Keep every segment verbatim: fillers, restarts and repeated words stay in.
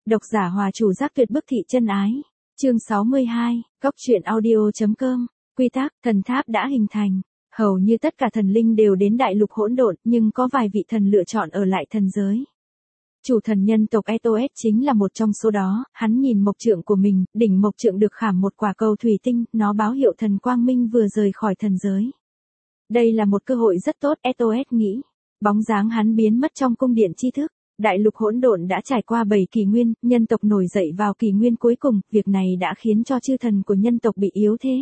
Độc giả Hòa Chủ Giác Tuyệt Bức Thị chân ái. Chương sáu mươi hai, Cóc truyện audio.com. Quy tắc, thần tháp đã hình thành. Hầu như tất cả thần linh đều đến đại lục hỗn độn, nhưng có vài vị thần lựa chọn ở lại thần giới. Chủ thần nhân tộc Etoet chính là một trong số đó. Hắn nhìn mộc trượng của mình, đỉnh mộc trượng được khảm một quả cầu thủy tinh, nó báo hiệu thần quang minh vừa rời khỏi thần giới. Đây là một cơ hội rất tốt, Etoet nghĩ. Bóng dáng hắn biến mất trong cung điện tri thức. Đại lục hỗn độn đã trải qua bảy kỷ nguyên, nhân tộc nổi dậy vào kỷ nguyên cuối cùng, việc này đã khiến cho chư thần của nhân tộc bị yếu thế.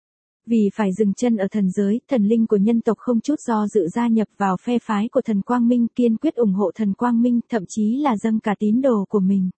Vì phải dừng chân ở thần giới, thần linh của nhân tộc không chút do dự gia nhập vào phe phái của thần Quang Minh, kiên quyết ủng hộ thần Quang Minh, thậm chí là dâng cả tín đồ của mình.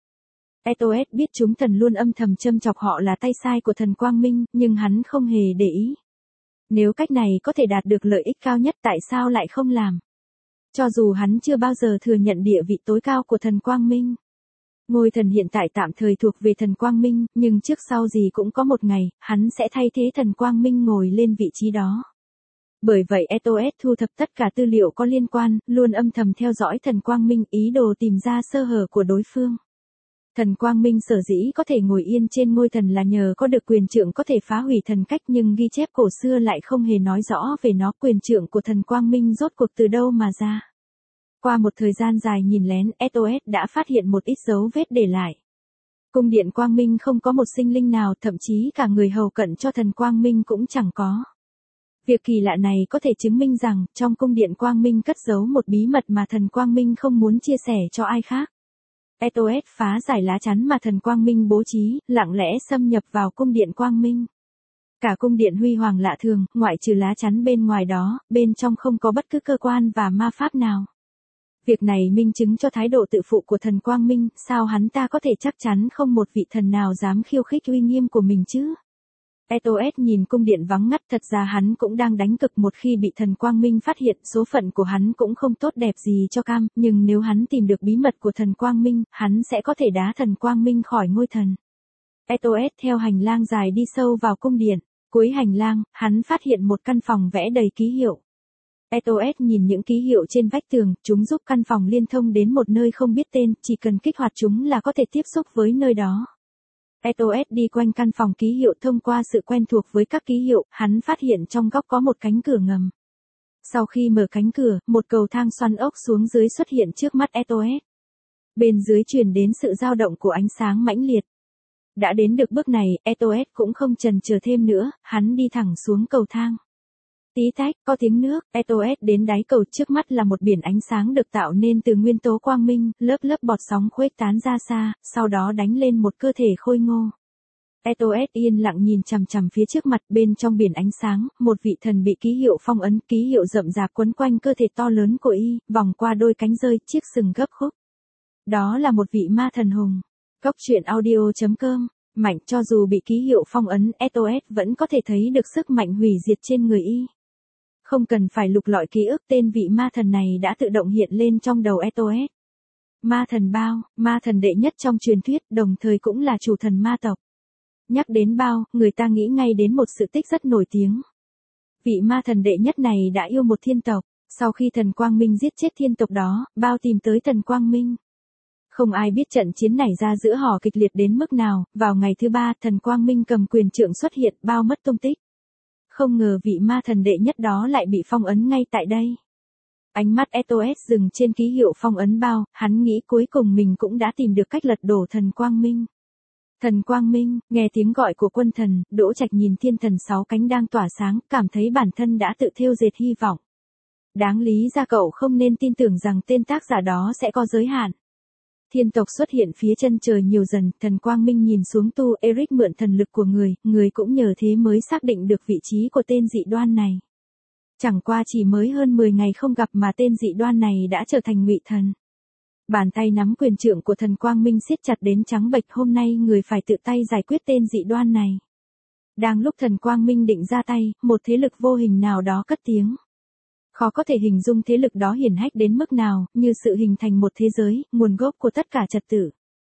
Etoet biết chúng thần luôn âm thầm châm chọc họ là tay sai của thần Quang Minh, nhưng hắn không hề để ý. Nếu cách này có thể đạt được lợi ích cao nhất, tại sao lại không làm? Cho dù hắn chưa bao giờ thừa nhận địa vị tối cao của thần Quang Minh. Ngôi thần hiện tại tạm thời thuộc về thần Quang Minh, nhưng trước sau gì cũng có một ngày, hắn sẽ thay thế thần Quang Minh ngồi lên vị trí đó. Bởi vậy Etoet thu thập tất cả tư liệu có liên quan, luôn âm thầm theo dõi thần Quang Minh, ý đồ tìm ra sơ hở của đối phương. Thần Quang Minh sở dĩ có thể ngồi yên trên ngôi thần là nhờ có được quyền trượng có thể phá hủy thần cách, nhưng ghi chép cổ xưa lại không hề nói rõ về nó. Quyền trượng của thần Quang Minh rốt cuộc từ đâu mà ra. Qua một thời gian dài nhìn lén, Etoet đã phát hiện một ít dấu vết để lại. Cung điện Quang Minh không có một sinh linh nào, thậm chí cả người hầu cận cho thần Quang Minh cũng chẳng có. Việc kỳ lạ này có thể chứng minh rằng, trong cung điện Quang Minh cất giấu một bí mật mà thần Quang Minh không muốn chia sẻ cho ai khác. Etoet phá giải lá chắn mà thần Quang Minh bố trí, lặng lẽ xâm nhập vào cung điện Quang Minh. Cả cung điện huy hoàng lạ thường, ngoại trừ lá chắn bên ngoài đó, bên trong không có bất cứ cơ quan và ma pháp nào. Việc này minh chứng cho thái độ tự phụ của thần Quang Minh, sao hắn ta có thể chắc chắn không một vị thần nào dám khiêu khích uy nghiêm của mình chứ? Etoet nhìn cung điện vắng ngắt, thật ra hắn cũng đang đánh cực một khi bị thần Quang Minh phát hiện, số phận của hắn cũng không tốt đẹp gì cho cam, nhưng nếu hắn tìm được bí mật của thần Quang Minh, hắn sẽ có thể đá thần Quang Minh khỏi ngôi thần. Etoet theo hành lang dài đi sâu vào cung điện, cuối hành lang, hắn phát hiện một căn phòng vẽ đầy ký hiệu. Etoet nhìn những ký hiệu trên vách tường, chúng giúp căn phòng liên thông đến một nơi không biết tên, chỉ cần kích hoạt chúng là có thể tiếp xúc với nơi đó. Etoet đi quanh căn phòng ký hiệu, thông qua sự quen thuộc với các ký hiệu, hắn phát hiện trong góc có một cánh cửa ngầm. Sau khi mở cánh cửa, một cầu thang xoắn ốc xuống dưới xuất hiện trước mắt Etoet. Bên dưới truyền đến sự dao động của ánh sáng mãnh liệt. Đã đến được bước này, Etoet cũng không chần chờ thêm nữa, hắn đi thẳng xuống cầu thang. Tí tách, có tiếng nước, Etoet đến đáy cầu, trước mắt là một biển ánh sáng được tạo nên từ nguyên tố quang minh, lớp lớp bọt sóng khuếch tán ra xa, sau đó đánh lên một cơ thể khôi ngô. Etoet yên lặng nhìn chằm chằm phía trước mặt, bên trong biển ánh sáng, một vị thần bị ký hiệu phong ấn, ký hiệu rậm rạp quấn quanh cơ thể to lớn của y, vòng qua đôi cánh rơi, chiếc sừng gấp khúc. Đó là một vị ma thần hùng. Cóc truyện audio.com. Mạnh, cho dù bị ký hiệu phong ấn, Etoet vẫn có thể thấy được sức mạnh hủy diệt trên người y. Không cần phải lục lọi ký ức, tên vị ma thần này đã tự động hiện lên trong đầu Etoet. Ma thần Bao, ma thần đệ nhất trong truyền thuyết, đồng thời cũng là chủ thần ma tộc. Nhắc đến Bao, người ta nghĩ ngay đến một sự tích rất nổi tiếng. Vị ma thần đệ nhất này đã yêu một thiên tộc, sau khi thần Quang Minh giết chết thiên tộc đó, Bao tìm tới thần Quang Minh. Không ai biết trận chiến này ra giữa họ kịch liệt đến mức nào, vào ngày thứ ba, thần Quang Minh cầm quyền trượng xuất hiện, Bao mất tung tích. Không ngờ vị ma thần đệ nhất đó lại bị phong ấn ngay tại đây. Ánh mắt Etoet dừng trên ký hiệu phong ấn Bao, hắn nghĩ cuối cùng mình cũng đã tìm được cách lật đổ thần Quang Minh. Thần Quang Minh, nghe tiếng gọi của quân thần, Đỗ Trạch nhìn thiên thần sáu cánh đang tỏa sáng, cảm thấy bản thân đã tự thêu dệt hy vọng. Đáng lý ra cậu không nên tin tưởng rằng tên tác giả đó sẽ có giới hạn. Thiên tộc xuất hiện phía chân trời nhiều dần, thần Quang Minh nhìn xuống Tu Eric mượn thần lực của người, người cũng nhờ thế mới xác định được vị trí của tên dị đoan này. Chẳng qua chỉ mới hơn mười ngày không gặp mà tên dị đoan này đã trở thành ngụy thần. Bàn tay nắm quyền trượng của thần Quang Minh siết chặt đến trắng bệch, hôm nay người phải tự tay giải quyết tên dị đoan này. Đang lúc thần Quang Minh định ra tay, một thế lực vô hình nào đó cất tiếng. Khó có thể hình dung thế lực đó hiển hách đến mức nào, như sự hình thành một thế giới, nguồn gốc của tất cả trật tự.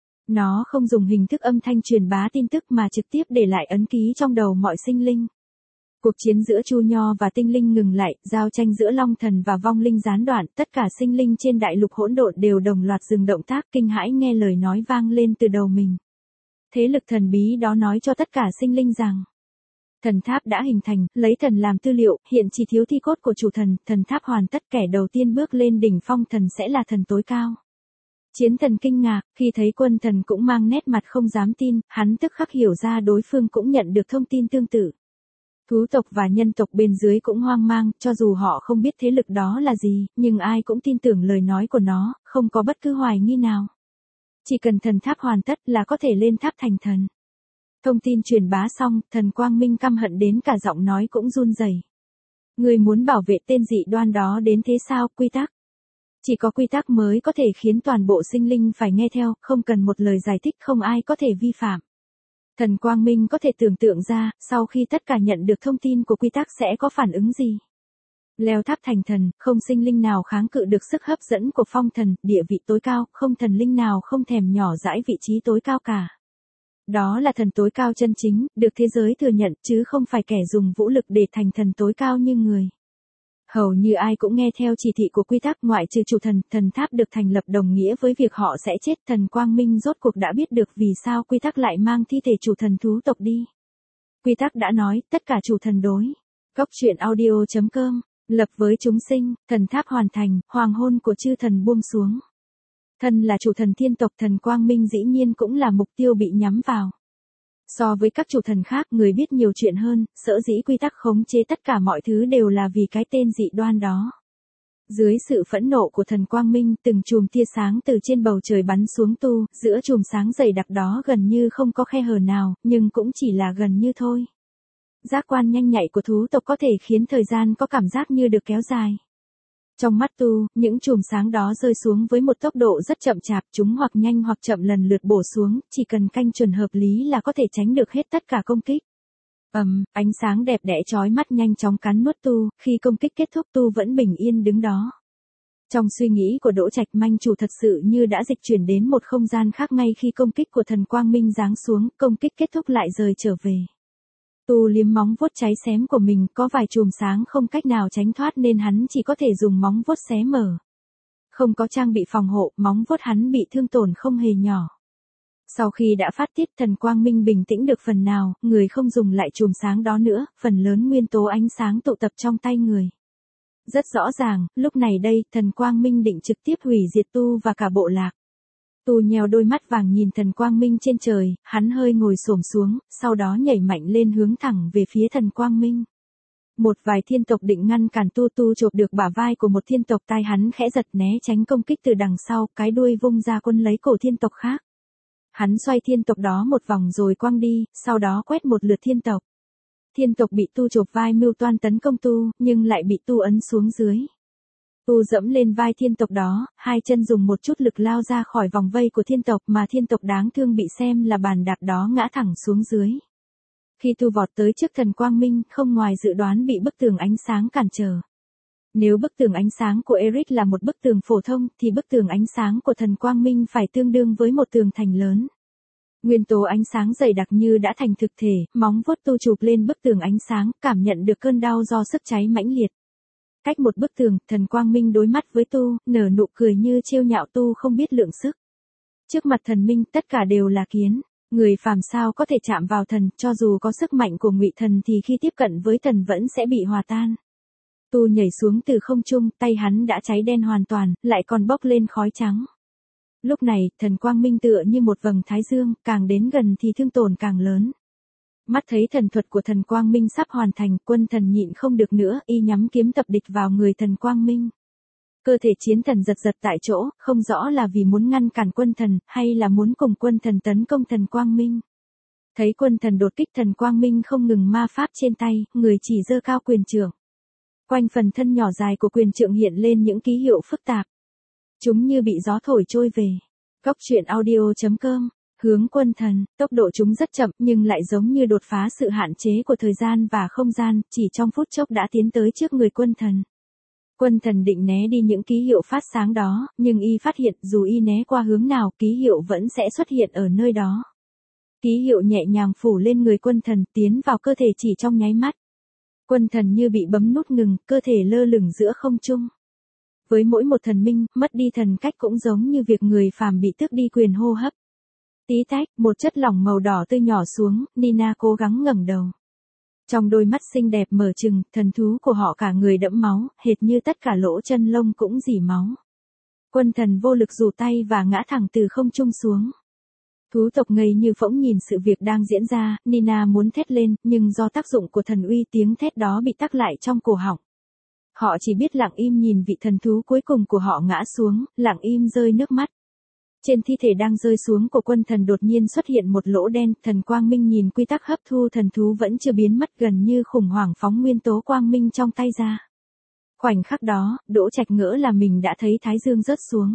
Nó không dùng hình thức âm thanh truyền bá tin tức mà trực tiếp để lại ấn ký trong đầu mọi sinh linh. Cuộc chiến giữa Chu Nho và tinh linh ngừng lại, giao tranh giữa Long Thần và vong linh gián đoạn, tất cả sinh linh trên đại lục hỗn độn đều đồng loạt dừng động tác, kinh hãi nghe lời nói vang lên từ đầu mình. Thế lực thần bí đó nói cho tất cả sinh linh rằng, thần tháp đã hình thành, lấy thần làm tư liệu, hiện chỉ thiếu thi cốt của chủ thần, thần tháp hoàn tất, kẻ đầu tiên bước lên đỉnh phong thần sẽ là thần tối cao. Chiến thần kinh ngạc, khi thấy quân thần cũng mang nét mặt không dám tin, hắn tức khắc hiểu ra đối phương cũng nhận được thông tin tương tự. Thú tộc và nhân tộc bên dưới cũng hoang mang, cho dù họ không biết thế lực đó là gì, nhưng ai cũng tin tưởng lời nói của nó, không có bất cứ hoài nghi nào. Chỉ cần thần tháp hoàn tất là có thể lên tháp thành thần. Thông tin truyền bá xong, thần Quang Minh căm hận đến cả giọng nói cũng run rẩy. Người muốn bảo vệ tên dị đoan đó đến thế sao? Quy tắc. Chỉ có quy tắc mới có thể khiến toàn bộ sinh linh phải nghe theo, không cần một lời giải thích, không ai có thể vi phạm. Thần Quang Minh có thể tưởng tượng ra, sau khi tất cả nhận được thông tin của quy tắc sẽ có phản ứng gì. Leo tháp thành thần, không sinh linh nào kháng cự được sức hấp dẫn của phong thần, địa vị tối cao, không thần linh nào không thèm nhỏ dãi vị trí tối cao cả. Đó là thần tối cao chân chính, được thế giới thừa nhận, chứ không phải kẻ dùng vũ lực để thành thần tối cao như người. Hầu như ai cũng nghe theo chỉ thị của quy tắc, ngoại trừ chủ thần, thần tháp được thành lập đồng nghĩa với việc họ sẽ chết. Thần Quang Minh rốt cuộc đã biết được vì sao quy tắc lại mang thi thể chủ thần thú tộc đi. Quy tắc đã nói, tất cả chủ thần đối. Góc truyện audio chấm com, lập với chúng sinh, thần tháp hoàn thành, hoàng hôn của chư thần buông xuống. Thân là chủ thần thiên tộc, thần Quang Minh dĩ nhiên cũng là mục tiêu bị nhắm vào. So với các chủ thần khác, người biết nhiều chuyện hơn, sở dĩ quy tắc khống chế tất cả mọi thứ đều là vì cái tên dị đoan đó. Dưới sự phẫn nộ của thần Quang Minh, từng chùm tia sáng từ trên bầu trời bắn xuống tu, giữa chùm sáng dày đặc đó gần như không có khe hở nào, nhưng cũng chỉ là gần như thôi. Giác quan nhanh nhạy của thú tộc có thể khiến thời gian có cảm giác như được kéo dài. Trong mắt tu, những chùm sáng đó rơi xuống với một tốc độ rất chậm chạp, chúng hoặc nhanh hoặc chậm lần lượt bổ xuống, chỉ cần canh chuẩn hợp lý là có thể tránh được hết tất cả công kích. Ầm, um, ánh sáng đẹp đẽ chói mắt nhanh chóng cắn nuốt tu, khi công kích kết thúc tu vẫn bình yên đứng đó. Trong suy nghĩ của Đỗ Trạch, manh chủ thật sự như đã dịch chuyển đến một không gian khác ngay khi công kích của thần Quang Minh giáng xuống, công kích kết thúc lại rời trở về. Tu liếm móng vuốt cháy xém của mình, có vài chùm sáng không cách nào tránh thoát nên hắn chỉ có thể dùng móng vuốt xé mở. Không có trang bị phòng hộ, móng vuốt hắn bị thương tổn không hề nhỏ. Sau khi đã phát tiết, thần Quang Minh bình tĩnh được phần nào, người không dùng lại chùm sáng đó nữa, phần lớn nguyên tố ánh sáng tụ tập trong tay người. Rất rõ ràng, lúc này đây, thần Quang Minh định trực tiếp hủy diệt tu và cả bộ lạc. Tu nheo đôi mắt vàng nhìn thần Quang Minh trên trời, hắn hơi ngồi xổm xuống, sau đó nhảy mạnh lên hướng thẳng về phía thần Quang Minh. Một vài thiên tộc định ngăn cản tu, tu chộp được bả vai của một thiên tộc, tai hắn khẽ giật né tránh công kích từ đằng sau, cái đuôi vung ra quân lấy cổ thiên tộc khác. Hắn xoay thiên tộc đó một vòng rồi quăng đi, sau đó quét một lượt thiên tộc. Thiên tộc bị tu chộp vai mưu toan tấn công tu, nhưng lại bị tu ấn xuống dưới. Tu dẫm lên vai thiên tộc đó, hai chân dùng một chút lực lao ra khỏi vòng vây của thiên tộc, mà thiên tộc đáng thương bị xem là bàn đạp đó ngã thẳng xuống dưới. Khi tu vọt tới trước thần Quang Minh, không ngoài dự đoán bị bức tường ánh sáng cản trở. Nếu bức tường ánh sáng của Eric là một bức tường phổ thông, thì bức tường ánh sáng của thần Quang Minh phải tương đương với một tường thành lớn. Nguyên tố ánh sáng dày đặc như đã thành thực thể, móng vuốt tu chụp lên bức tường ánh sáng, cảm nhận được cơn đau do sức cháy mãnh liệt. Cách một bức tường, thần Quang Minh đối mắt với tu, nở nụ cười như trêu nhạo tu không biết lượng sức. Trước mặt thần minh, tất cả đều là kiến. Người phàm sao có thể chạm vào thần, cho dù có sức mạnh của ngụy thần thì khi tiếp cận với thần vẫn sẽ bị hòa tan. Tu nhảy xuống từ không trung, tay hắn đã cháy đen hoàn toàn, lại còn bốc lên khói trắng. Lúc này, thần Quang Minh tựa như một vầng thái dương, càng đến gần thì thương tổn càng lớn. Mắt thấy thần thuật của thần Quang Minh sắp hoàn thành, quân thần nhịn không được nữa, y nhắm kiếm tập địch vào người thần Quang Minh. Cơ thể chiến thần giật giật tại chỗ, không rõ là vì muốn ngăn cản quân thần, hay là muốn cùng quân thần tấn công thần Quang Minh. Thấy quân thần đột kích, thần Quang Minh không ngừng ma pháp trên tay, người chỉ giơ cao quyền trượng. Quanh phần thân nhỏ dài của quyền trượng hiện lên những ký hiệu phức tạp. Chúng như bị gió thổi trôi về. Góc truyện audio chấm com, hướng quân thần, tốc độ chúng rất chậm nhưng lại giống như đột phá sự hạn chế của thời gian và không gian, chỉ trong phút chốc đã tiến tới trước người quân thần. Quân thần định né đi những ký hiệu phát sáng đó, nhưng y phát hiện dù y né qua hướng nào, ký hiệu vẫn sẽ xuất hiện ở nơi đó. Ký hiệu nhẹ nhàng phủ lên người quân thần, tiến vào cơ thể chỉ trong nháy mắt. Quân thần như bị bấm nút ngừng, cơ thể lơ lửng giữa không trung. Với mỗi một thần minh, mất đi thần cách cũng giống như việc người phàm bị tước đi quyền hô hấp. Tí tách, một chất lỏng màu đỏ tươi nhỏ xuống, Nina cố gắng ngẩng đầu. Trong đôi mắt xinh đẹp mở trừng, thần thú của họ cả người đẫm máu, hệt như tất cả lỗ chân lông cũng rỉ máu. Quân thần vô lực rủ tay và ngã thẳng từ không trung xuống. Thú tộc ngây như phỗng nhìn sự việc đang diễn ra, Nina muốn thét lên, nhưng do tác dụng của thần uy tiếng thét đó bị tắc lại trong cổ họng. Họ chỉ biết lặng im nhìn vị thần thú cuối cùng của họ ngã xuống, lặng im rơi nước mắt. Trên thi thể đang rơi xuống của quân thần đột nhiên xuất hiện một lỗ đen, thần quang minh nhìn quy tắc hấp thu thần thú vẫn chưa biến mất, gần như khủng hoảng phóng nguyên tố quang minh trong tay ra. Khoảnh khắc đó, Đỗ Trạch ngỡ là mình đã thấy thái dương rớt xuống.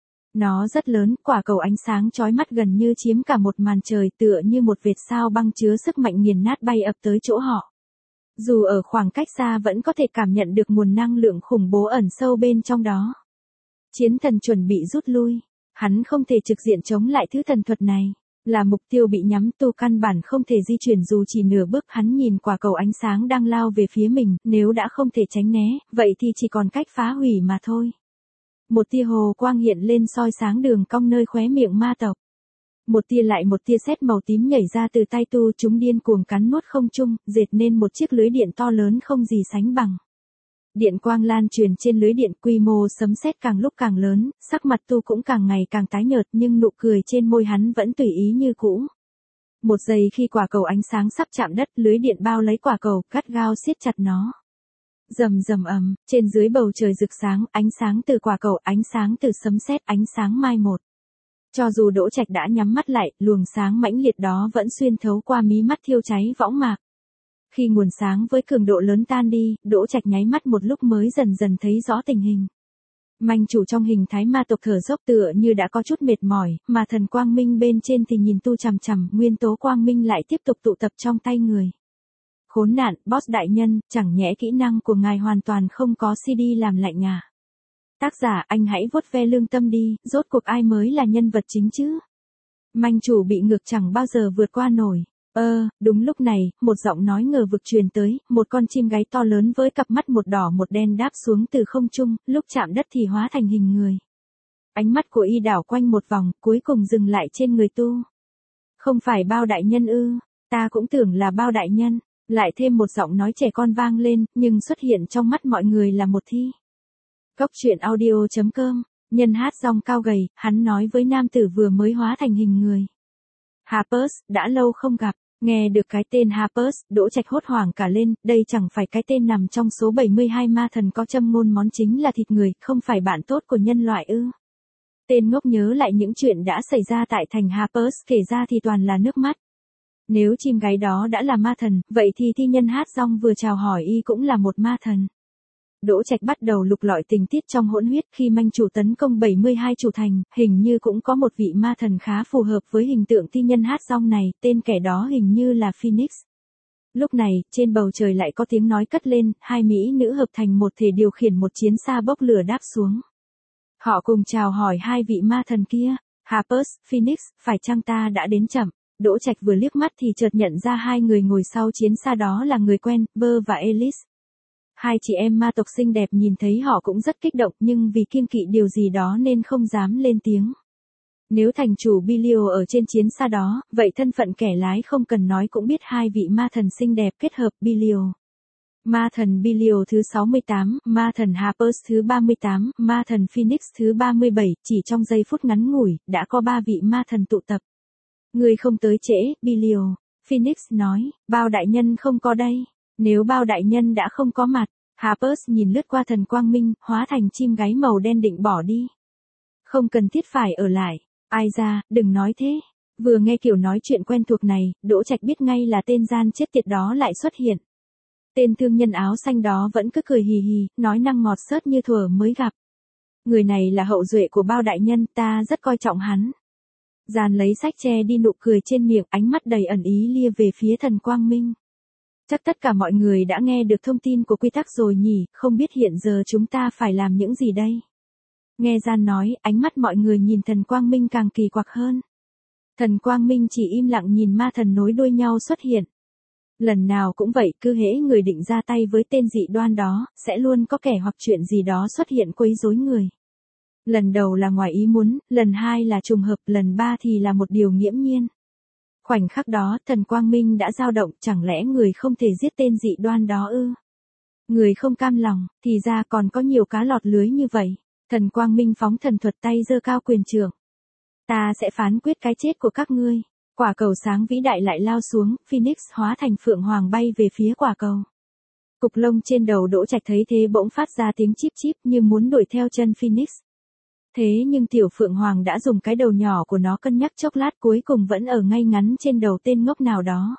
Nó rất lớn, quả cầu ánh sáng chói mắt gần như chiếm cả một màn trời, tựa như một vệt sao băng chứa sức mạnh nghiền nát bay ập tới chỗ họ. Dù ở khoảng cách xa vẫn có thể cảm nhận được nguồn năng lượng khủng bố ẩn sâu bên trong đó. Chiến thần chuẩn bị rút lui. Hắn không thể trực diện chống lại thứ thần thuật này. Là mục tiêu bị nhắm, tu căn bản không thể di chuyển dù chỉ nửa bước. Hắn nhìn quả cầu ánh sáng đang lao về phía mình, nếu đã không thể tránh né, vậy thì chỉ còn cách phá hủy mà thôi. Một tia hồ quang hiện lên soi sáng đường cong nơi khóe miệng ma tộc. Một tia lại một tia sét màu tím nhảy ra từ tay tu, chúng điên cuồng cắn nuốt không trung, dệt nên một chiếc lưới điện to lớn không gì sánh bằng. Điện quang lan truyền trên lưới điện, quy mô sấm sét càng lúc càng lớn, sắc mặt tu cũng càng ngày càng tái nhợt, nhưng nụ cười trên môi hắn vẫn tùy ý như cũ. Một giây khi quả cầu ánh sáng sắp chạm đất, lưới điện bao lấy quả cầu, gắt gao siết chặt nó. Rầm rầm ầm, trên dưới bầu trời rực sáng, ánh sáng từ quả cầu, ánh sáng từ sấm sét, ánh sáng mai một. Cho dù Đỗ Trạch đã nhắm mắt lại, luồng sáng mãnh liệt đó vẫn xuyên thấu qua mí mắt thiêu cháy võng mạc. Khi nguồn sáng với cường độ lớn tan đi, Đỗ Trạch nháy mắt một lúc mới dần dần thấy rõ tình hình. Manh chủ trong hình thái ma tộc thở dốc tựa như đã có chút mệt mỏi, mà thần quang minh bên trên thì nhìn tu chằm chằm, nguyên tố quang minh lại tiếp tục tụ tập trong tay người. Khốn nạn, boss đại nhân, chẳng nhẽ kỹ năng của ngài hoàn toàn không có xê đê làm lạnh à? Tác giả, anh hãy vuốt ve lương tâm đi, rốt cuộc ai mới là nhân vật chính chứ? Manh chủ bị ngược chẳng bao giờ vượt qua nổi. Ơ, đúng lúc này, một giọng nói ngờ vực truyền tới, một con chim gáy to lớn với cặp mắt một đỏ một đen đáp xuống từ không trung, lúc chạm đất thì hóa thành hình người. Ánh mắt của y đảo quanh một vòng, cuối cùng dừng lại trên người tu. Không phải Bao đại nhân ư? Ta cũng tưởng là Bao đại nhân. Lại thêm một giọng nói trẻ con vang lên, nhưng xuất hiện trong mắt mọi người là một thi. Góc truyện audio chấm com, nhân hát giọng cao gầy, hắn nói với nam tử vừa mới hóa thành hình người. Harpers, đã lâu không gặp. Nghe được cái tên Harpers, Đỗ Trạch hốt hoảng cả lên, đây chẳng phải cái tên nằm trong số bảy mươi hai ma thần có châm ngôn món chính là thịt người, không phải bạn tốt của nhân loại ư? Tên ngốc nhớ lại những chuyện đã xảy ra tại thành Harpers, kể ra thì toàn là nước mắt. Nếu chim gáy đó đã là ma thần, vậy thì thi nhân hát rong vừa chào hỏi y cũng là một ma thần. Đỗ Trạch bắt đầu lục lọi tình tiết trong hỗn huyết khi manh chủ tấn công bảy mươi hai chủ thành, hình như cũng có một vị ma thần khá phù hợp với hình tượng thi nhân hát rong này, tên kẻ đó hình như là Phoenix. Lúc này, trên bầu trời lại có tiếng nói cất lên, hai mỹ nữ hợp thành một thể điều khiển một chiến xa bốc lửa đáp xuống. Họ cùng chào hỏi hai vị ma thần kia, Harpers, Phoenix, phải chăng ta đã đến chậm? Đỗ Trạch vừa liếc mắt thì chợt nhận ra hai người ngồi sau chiến xa đó là người quen, Bơ và Alice. Hai chị em ma tộc xinh đẹp nhìn thấy họ cũng rất kích động, nhưng vì kiêng kỵ điều gì đó nên không dám lên tiếng. Nếu thành chủ Bilio ở trên chiến xa đó, vậy thân phận kẻ lái không cần nói cũng biết hai vị ma thần xinh đẹp kết hợp Bilio. Ma thần Bilio thứ sáu mươi tám, ma thần Harpers thứ ba mươi tám, ma thần Phoenix thứ ba mươi bảy, chỉ trong giây phút ngắn ngủi, đã có ba vị ma thần tụ tập. Người không tới trễ, Bilio. Phoenix nói, Bao đại nhân không có đây. Nếu Bao đại nhân đã không có mặt, Harpers nhìn lướt qua thần quang minh, hóa thành chim gáy màu đen định bỏ đi. Không cần thiết phải ở lại. Ai ra, đừng nói thế. Vừa nghe kiểu nói chuyện quen thuộc này, Đỗ Trạch biết ngay là tên gian chết tiệt đó lại xuất hiện. Tên thương nhân áo xanh đó vẫn cứ cười hì hì, nói năng ngọt xớt như thuở mới gặp. Người này là hậu duệ của Bao đại nhân, ta rất coi trọng hắn. Giàn lấy sách che đi nụ cười trên miệng, ánh mắt đầy ẩn ý lia về phía thần quang minh. Chắc tất cả mọi người đã nghe được thông tin của quy tắc rồi nhỉ, không biết hiện giờ chúng ta phải làm những gì đây? Nghe Gian nói, ánh mắt mọi người nhìn thần quang minh càng kỳ quặc hơn. Thần quang minh chỉ im lặng nhìn ma thần nối đuôi nhau xuất hiện. Lần nào cũng vậy, cứ hễ người định ra tay với tên dị đoan đó, sẽ luôn có kẻ hoặc chuyện gì đó xuất hiện quấy rối người. Lần đầu là ngoài ý muốn, lần hai là trùng hợp, lần ba thì là một điều nghiễm nhiên. Khoảnh khắc đó, thần quang minh đã dao động, chẳng lẽ người không thể giết tên dị đoan đó ư? Người không cam lòng, thì ra còn có nhiều cá lọt lưới như vậy. Thần quang minh phóng thần thuật tay giơ cao quyền trượng. Ta sẽ phán quyết cái chết của các ngươi. Quả cầu sáng vĩ đại lại lao xuống, Phoenix hóa thành phượng hoàng bay về phía quả cầu. Cục lông trên đầu Đỗ Trạch thấy thế bỗng phát ra tiếng chíp chíp như muốn đuổi theo chân Phoenix. Thế nhưng tiểu phượng hoàng đã dùng cái đầu nhỏ của nó cân nhắc chốc lát cuối cùng vẫn ở ngay ngắn trên đầu tên ngốc nào đó.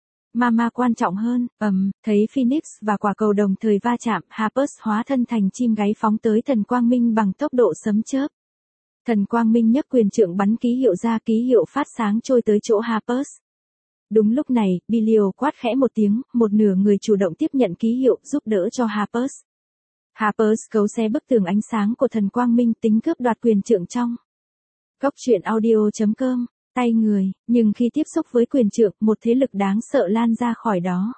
Mama quan trọng hơn, ầm, thấy Phoenix và quả cầu đồng thời va chạm, Harpus hóa thân thành chim gáy phóng tới thần quang minh bằng tốc độ sấm chớp. Thần quang minh nhấc quyền trượng bắn ký hiệu ra, ký hiệu phát sáng trôi tới chỗ Harpus. Đúng lúc này, Bilio quát khẽ một tiếng, một nửa người chủ động tiếp nhận ký hiệu giúp đỡ cho Harpus. Harpus cấu xé bức tường ánh sáng của thần quang minh tính cướp đoạt quyền trượng trong. Góc truyện audio chấm com, tay người, nhưng khi tiếp xúc với quyền trượng, một thế lực đáng sợ lan ra khỏi đó.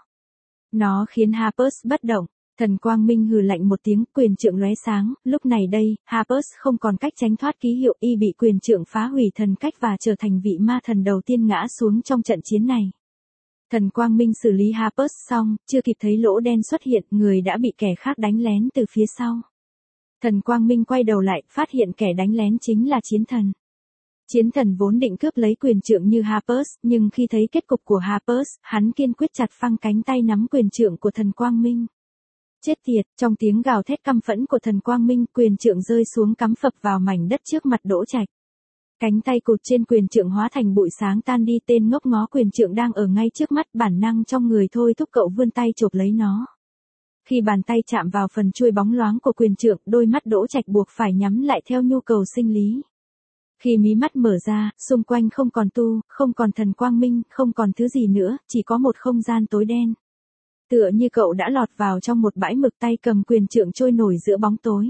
Nó khiến Harpus bất động. Thần quang minh hừ lạnh một tiếng, quyền trượng lóe sáng, lúc này đây, Harpus không còn cách tránh thoát ký hiệu, y bị quyền trượng phá hủy thần cách và trở thành vị ma thần đầu tiên ngã xuống trong trận chiến này. Thần quang minh xử lý Harpus xong, chưa kịp thấy lỗ đen xuất hiện, người đã bị kẻ khác đánh lén từ phía sau. Thần quang minh quay đầu lại, phát hiện kẻ đánh lén chính là chiến thần. Chiến thần vốn định cướp lấy quyền trượng như Harpus, nhưng khi thấy kết cục của Harpus, hắn kiên quyết chặt phăng cánh tay nắm quyền trượng của thần quang minh. Chết tiệt, trong tiếng gào thét căm phẫn của thần quang minh, quyền trượng rơi xuống cắm phập vào mảnh đất trước mặt Đỗ Trạch. Cánh tay cụt trên quyền trượng hóa thành bụi sáng tan đi, tên ngốc ngó quyền trượng đang ở ngay trước mắt, bản năng trong người thôi thúc cậu vươn tay chộp lấy nó. Khi bàn tay chạm vào phần chuôi bóng loáng của quyền trượng, đôi mắt Đỗ Trạch buộc phải nhắm lại theo nhu cầu sinh lý. Khi mí mắt mở ra, xung quanh không còn tu, không còn thần quang minh, không còn thứ gì nữa, chỉ có một không gian tối đen. Tựa như cậu đã lọt vào trong một bãi mực, tay cầm quyền trượng trôi nổi giữa bóng tối.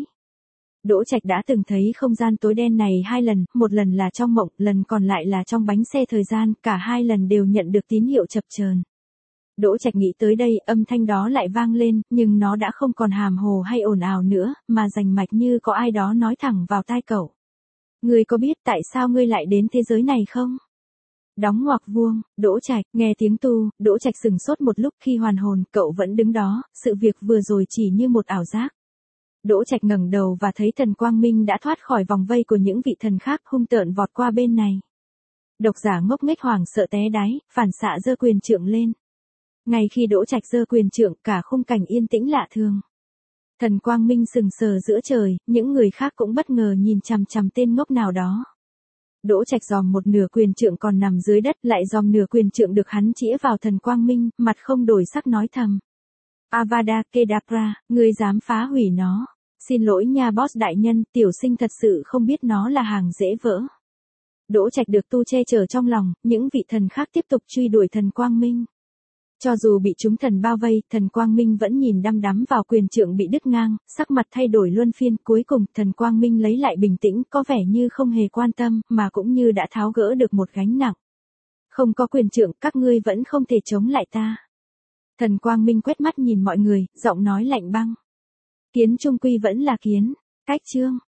Đỗ Trạch đã từng thấy không gian tối đen này hai lần, một lần là trong mộng, lần còn lại là trong bánh xe thời gian, cả hai lần đều nhận được tín hiệu chập chờn. Đỗ Trạch nghĩ tới đây, âm thanh đó lại vang lên, nhưng nó đã không còn hàm hồ hay ồn ào nữa, mà rành mạch như có ai đó nói thẳng vào tai cậu. Ngươi có biết tại sao ngươi lại đến thế giới này không? Đóng ngoặc vuông, Đỗ Trạch, nghe tiếng tu, Đỗ Trạch sừng sốt một lúc, khi hoàn hồn, cậu vẫn đứng đó, sự việc vừa rồi chỉ như một ảo giác. Đỗ Trạch ngẩng đầu và thấy thần quang minh đã thoát khỏi vòng vây của những vị thần khác, hung tợn vọt qua bên này. Độc giả ngốc nghếch hoảng sợ té đáy, phản xạ giơ quyền trượng lên. Ngay khi Đỗ Trạch giơ quyền trượng, cả khung cảnh yên tĩnh lạ thường. Thần quang minh sừng sờ giữa trời, những người khác cũng bất ngờ nhìn chằm chằm tên ngốc nào đó. Đỗ Trạch giòm một nửa quyền trượng còn nằm dưới đất, lại giòm nửa quyền trượng được hắn chĩa vào thần quang minh, mặt không đổi sắc nói thầm. Avada Kedavra, ngươi dám phá hủy nó. Xin lỗi nha boss đại nhân, tiểu sinh thật sự không biết nó là hàng dễ vỡ. Đỗ Trạch được tu che chở trong lòng, những vị thần khác tiếp tục truy đuổi thần quang minh. Cho dù bị chúng thần bao vây, thần quang minh vẫn nhìn đăm đắm vào quyền trượng bị đứt ngang, sắc mặt thay đổi luân phiên, cuối cùng thần quang minh lấy lại bình tĩnh, có vẻ như không hề quan tâm, mà cũng như đã tháo gỡ được một gánh nặng. Không có quyền trượng, các ngươi vẫn không thể chống lại ta. Thần quang minh quét mắt nhìn mọi người, giọng nói lạnh băng. Kiến trung quy vẫn là kiến. Cách chương.